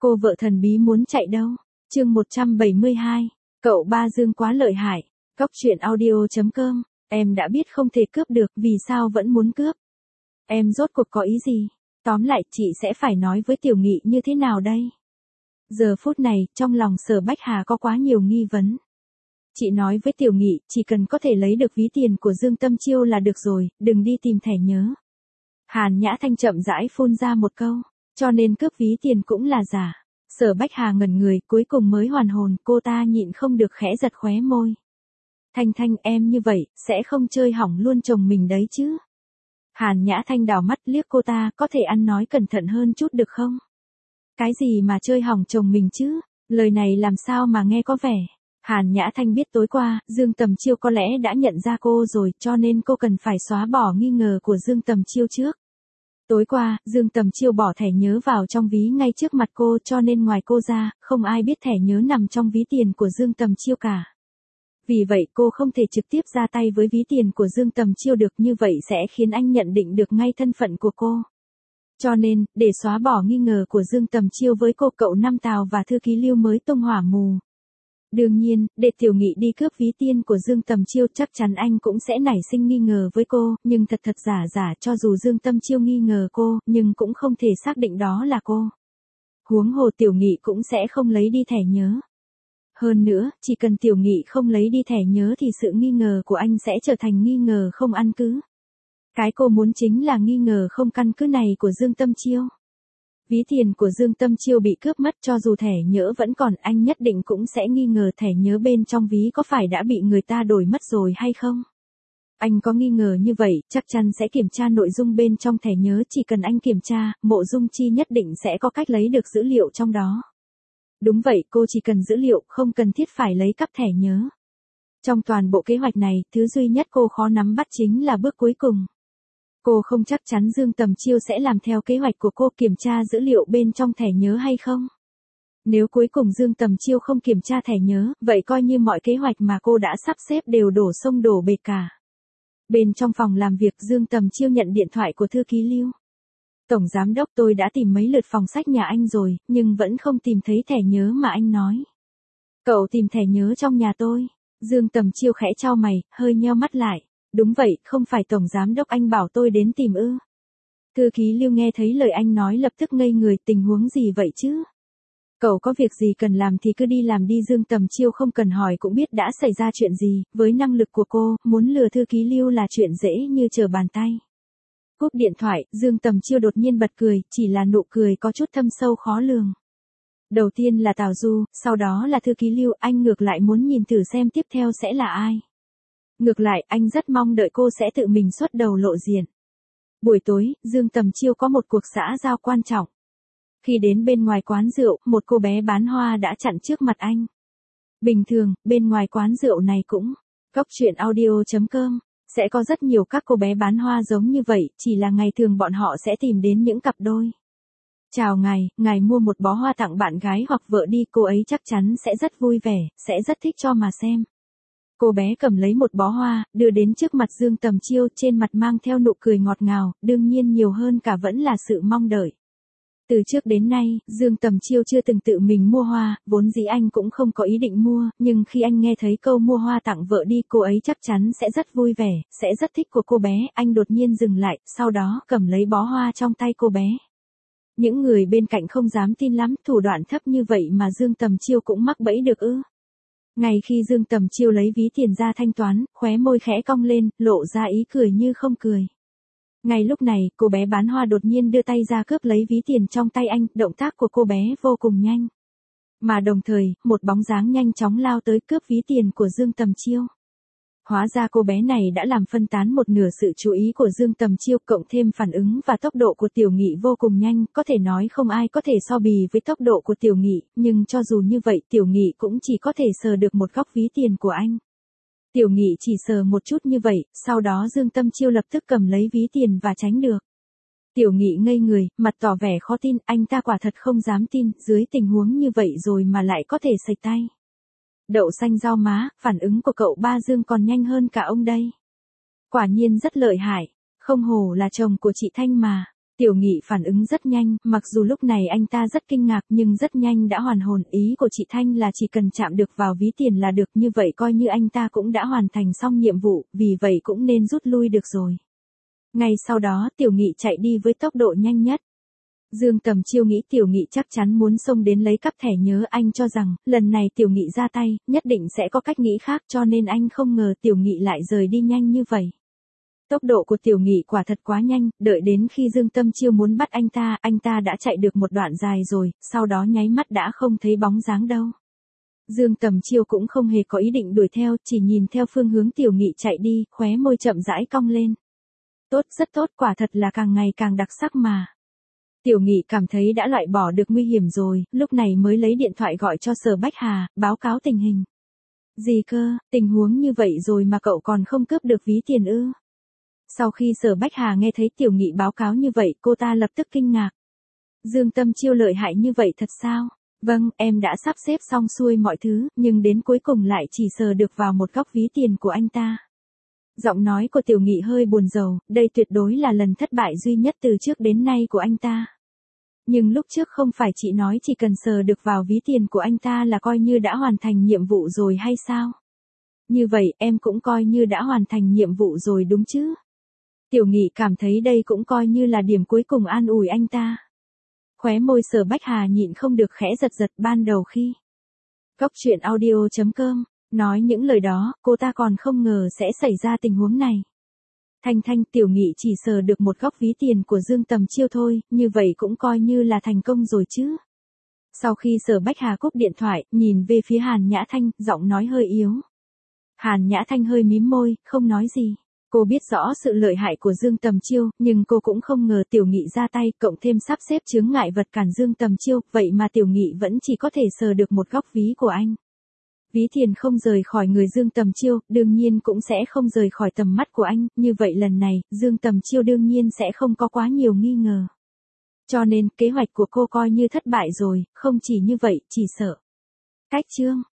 Cô vợ thần bí muốn chạy đâu? Chương 172. Cậu ba Dương quá lợi hại. Cóc truyện audio.com. Em đã biết không thể cướp được, vì sao vẫn muốn cướp? Em rốt cuộc có ý gì? Tóm lại, chị sẽ phải nói với Tiểu Nghị như thế nào đây? Giờ phút này, trong lòng Sở Bách Hà có quá nhiều nghi vấn. Chị nói với Tiểu Nghị, chỉ cần có thể lấy được ví tiền của Dương Tâm Chiêu là được rồi, đừng đi tìm thẻ nhớ. Hàn Nhã Thanh chậm rãi phun ra một câu, cho nên cướp ví tiền cũng là giả. Sở Bách Hà ngẩn người, cuối cùng mới hoàn hồn, cô ta nhịn không được khẽ giật khóe môi. Thanh Thanh, em như vậy, sẽ không chơi hỏng luôn chồng mình đấy chứ? Hàn Nhã Thanh đảo mắt liếc cô ta, có thể ăn nói cẩn thận hơn chút được không? Cái gì mà chơi hỏng chồng mình chứ? Lời này làm sao mà nghe có vẻ. Hàn Nhã Thanh biết tối qua, Dương Tầm Chiêu có lẽ đã nhận ra cô rồi, cho nên cô cần phải xóa bỏ nghi ngờ của Dương Tầm Chiêu trước. Tối qua, Dương Tầm Chiêu bỏ thẻ nhớ vào trong ví ngay trước mặt cô, cho nên ngoài cô ra, không ai biết thẻ nhớ nằm trong ví tiền của Dương Tầm Chiêu cả. Vì vậy cô không thể trực tiếp ra tay với ví tiền của Dương Tầm Chiêu được, như vậy sẽ khiến anh nhận định được ngay thân phận của cô. Cho nên, để xóa bỏ nghi ngờ của Dương Tầm Chiêu với cô, cậu Năm Tào và thư ký Lưu mới tung hỏa mù. Đương nhiên, để Tiểu Nghị đi cướp ví tiền của Dương Tầm Chiêu, chắc chắn anh cũng sẽ nảy sinh nghi ngờ với cô, nhưng thật giả cho dù Dương Tầm Chiêu nghi ngờ cô, nhưng cũng không thể xác định đó là cô. Huống hồ Tiểu Nghị cũng sẽ không lấy đi thẻ nhớ. Hơn nữa, chỉ cần Tiểu Nghị không lấy đi thẻ nhớ thì sự nghi ngờ của anh sẽ trở thành nghi ngờ không căn cứ. Cái cô muốn chính là nghi ngờ không căn cứ này của Dương Tâm Chiêu. Ví tiền của Dương Tâm Chiêu bị cướp mất, cho dù thẻ nhớ vẫn còn, anh nhất định cũng sẽ nghi ngờ thẻ nhớ bên trong ví có phải đã bị người ta đổi mất rồi hay không. Anh có nghi ngờ như vậy, chắc chắn sẽ kiểm tra nội dung bên trong thẻ nhớ, chỉ cần anh kiểm tra, Mộ Dung Chi nhất định sẽ có cách lấy được dữ liệu trong đó. Đúng vậy, cô chỉ cần dữ liệu, không cần thiết phải lấy cắp thẻ nhớ. Trong toàn bộ kế hoạch này, thứ duy nhất cô khó nắm bắt chính là bước cuối cùng. Cô không chắc chắn Dương Tầm Chiêu sẽ làm theo kế hoạch của cô, kiểm tra dữ liệu bên trong thẻ nhớ hay không. Nếu cuối cùng Dương Tầm Chiêu không kiểm tra thẻ nhớ, vậy coi như mọi kế hoạch mà cô đã sắp xếp đều đổ sông đổ bể cả. Bên trong phòng làm việc, Dương Tầm Chiêu nhận điện thoại của thư ký Lưu. Tổng giám đốc, tôi đã tìm mấy lượt phòng sách nhà anh rồi, nhưng vẫn không tìm thấy thẻ nhớ mà anh nói. Cậu tìm thẻ nhớ trong nhà tôi. Dương Tầm Chiêu khẽ chau mày, hơi nheo mắt lại. Đúng vậy, không phải tổng giám đốc anh bảo tôi đến tìm ư? Thư ký Lưu nghe thấy lời anh nói lập tức ngây người, tình huống gì vậy chứ? Cậu có việc gì cần làm thì cứ đi làm đi. Dương Tầm Chiêu không cần hỏi cũng biết đã xảy ra chuyện gì, với năng lực của cô, muốn lừa thư ký Lưu là chuyện dễ như trở bàn tay. Cúp điện thoại, Dương Tầm Chiêu đột nhiên bật cười, chỉ là nụ cười có chút thâm sâu khó lường. Đầu tiên là Tào Du, sau đó là thư ký Lưu, anh ngược lại muốn nhìn thử xem tiếp theo sẽ là ai. Ngược lại, anh rất mong đợi cô sẽ tự mình xuất đầu lộ diện. Buổi tối, Dương Tầm Chiêu có một cuộc xã giao quan trọng. Khi đến bên ngoài quán rượu, một cô bé bán hoa đã chặn trước mặt anh. Bình thường, bên ngoài quán rượu này cũng, cóc truyện audio.com, sẽ có rất nhiều các cô bé bán hoa giống như vậy, chỉ là ngày thường bọn họ sẽ tìm đến những cặp đôi. Chào ngài mua một bó hoa tặng bạn gái hoặc vợ đi, cô ấy chắc chắn sẽ rất vui vẻ, sẽ rất thích cho mà xem. Cô bé cầm lấy một bó hoa, đưa đến trước mặt Dương Tầm Chiêu, trên mặt mang theo nụ cười ngọt ngào, đương nhiên nhiều hơn cả vẫn là sự mong đợi. Từ trước đến nay, Dương Tầm Chiêu chưa từng tự mình mua hoa, vốn dĩ anh cũng không có ý định mua, nhưng khi anh nghe thấy câu mua hoa tặng vợ đi, cô ấy chắc chắn sẽ rất vui vẻ, sẽ rất thích của cô bé, anh đột nhiên dừng lại, sau đó cầm lấy bó hoa trong tay cô bé. Những người bên cạnh không dám tin lắm, thủ đoạn thấp như vậy mà Dương Tầm Chiêu cũng mắc bẫy được ư? Ngay khi Dương Tầm Chiêu lấy ví tiền ra thanh toán, khóe môi khẽ cong lên, lộ ra ý cười như không cười. Ngay lúc này, cô bé bán hoa đột nhiên đưa tay ra cướp lấy ví tiền trong tay anh, động tác của cô bé vô cùng nhanh. Mà đồng thời, một bóng dáng nhanh chóng lao tới cướp ví tiền của Dương Tầm Chiêu. Hóa ra cô bé này đã làm phân tán một nửa sự chú ý của Dương Tầm Chiêu, cộng thêm phản ứng và tốc độ của Tiểu Nghị vô cùng nhanh, có thể nói không ai có thể so bì với tốc độ của Tiểu Nghị, nhưng cho dù như vậy Tiểu Nghị cũng chỉ có thể sờ được một góc ví tiền của anh. Tiểu Nghị chỉ sờ một chút như vậy, sau đó Dương Tầm Chiêu lập tức cầm lấy ví tiền và tránh được. Tiểu Nghị ngây người, mặt tỏ vẻ khó tin, anh ta quả thật không dám tin, dưới tình huống như vậy rồi mà lại có thể sạch tay. Đậu xanh rau má, phản ứng của cậu ba Dương còn nhanh hơn cả ông đây. Quả nhiên rất lợi hại, không hổ là chồng của chị Thanh mà. Tiểu Nghị phản ứng rất nhanh, mặc dù lúc này anh ta rất kinh ngạc nhưng rất nhanh đã hoàn hồn. Ý của chị Thanh là chỉ cần chạm được vào ví tiền là được, như vậy coi như anh ta cũng đã hoàn thành xong nhiệm vụ, vì vậy cũng nên rút lui được rồi. Ngay sau đó Tiểu Nghị chạy đi với tốc độ nhanh nhất. Dương Tầm Chiêu nghĩ Tiểu Nghị chắc chắn muốn xông đến lấy cắp thẻ nhớ, anh cho rằng, lần này Tiểu Nghị ra tay, nhất định sẽ có cách nghĩ khác, cho nên anh không ngờ Tiểu Nghị lại rời đi nhanh như vậy. Tốc độ của Tiểu Nghị quả thật quá nhanh, đợi đến khi Dương Tầm Chiêu muốn bắt anh ta đã chạy được một đoạn dài rồi, sau đó nháy mắt đã không thấy bóng dáng đâu. Dương Tầm Chiêu cũng không hề có ý định đuổi theo, chỉ nhìn theo phương hướng Tiểu Nghị chạy đi, khóe môi chậm rãi cong lên. Tốt, rất tốt, quả thật là càng ngày càng đặc sắc mà. Tiểu Nghị cảm thấy đã loại bỏ được nguy hiểm rồi, lúc này mới lấy điện thoại gọi cho Sở Bách Hà, báo cáo tình hình. Gì cơ, tình huống như vậy rồi mà cậu còn không cướp được ví tiền ư? Sau khi Sở Bách Hà nghe thấy Tiểu Nghị báo cáo như vậy, cô ta lập tức kinh ngạc. Dương Tầm Chiêu lợi hại như vậy thật sao? Vâng, em đã sắp xếp xong xuôi mọi thứ, nhưng đến cuối cùng lại chỉ sờ được vào một góc ví tiền của anh ta. Giọng nói của Tiểu Nghị hơi buồn rầu, đây tuyệt đối là lần thất bại duy nhất từ trước đến nay của anh ta. Nhưng lúc trước không phải chị nói chỉ cần sờ được vào ví tiền của anh ta là coi như đã hoàn thành nhiệm vụ rồi hay sao? Như vậy em cũng coi như đã hoàn thành nhiệm vụ rồi đúng chứ? Tiểu Nghị cảm thấy đây cũng coi như là điểm cuối cùng an ủi anh ta. Khóe môi Sở Bách Hà nhịn không được khẽ giật giật. Ban đầu khi Cốc truyện audio.com nói những lời đó, cô ta còn không ngờ sẽ xảy ra tình huống này. Thanh, Tiểu Nghị chỉ sờ được một góc ví tiền của Dương Tầm Chiêu thôi, như vậy cũng coi như là thành công rồi chứ. Sau khi Sở Bách Hà cúp điện thoại, nhìn về phía Hàn Nhã Thanh, giọng nói hơi yếu. Hàn Nhã Thanh hơi mím môi, không nói gì. Cô biết rõ sự lợi hại của Dương Tầm Chiêu, nhưng cô cũng không ngờ Tiểu Nghị ra tay, cộng thêm sắp xếp chướng ngại vật cản Dương Tầm Chiêu, vậy mà Tiểu Nghị vẫn chỉ có thể sờ được một góc ví của anh. Ví tiền không rời khỏi người Dương Tầm Chiêu, đương nhiên cũng sẽ không rời khỏi tầm mắt của anh, như vậy lần này, Dương Tầm Chiêu đương nhiên sẽ không có quá nhiều nghi ngờ. Cho nên, kế hoạch của cô coi như thất bại rồi, không chỉ như vậy, chỉ sợ. Cách chương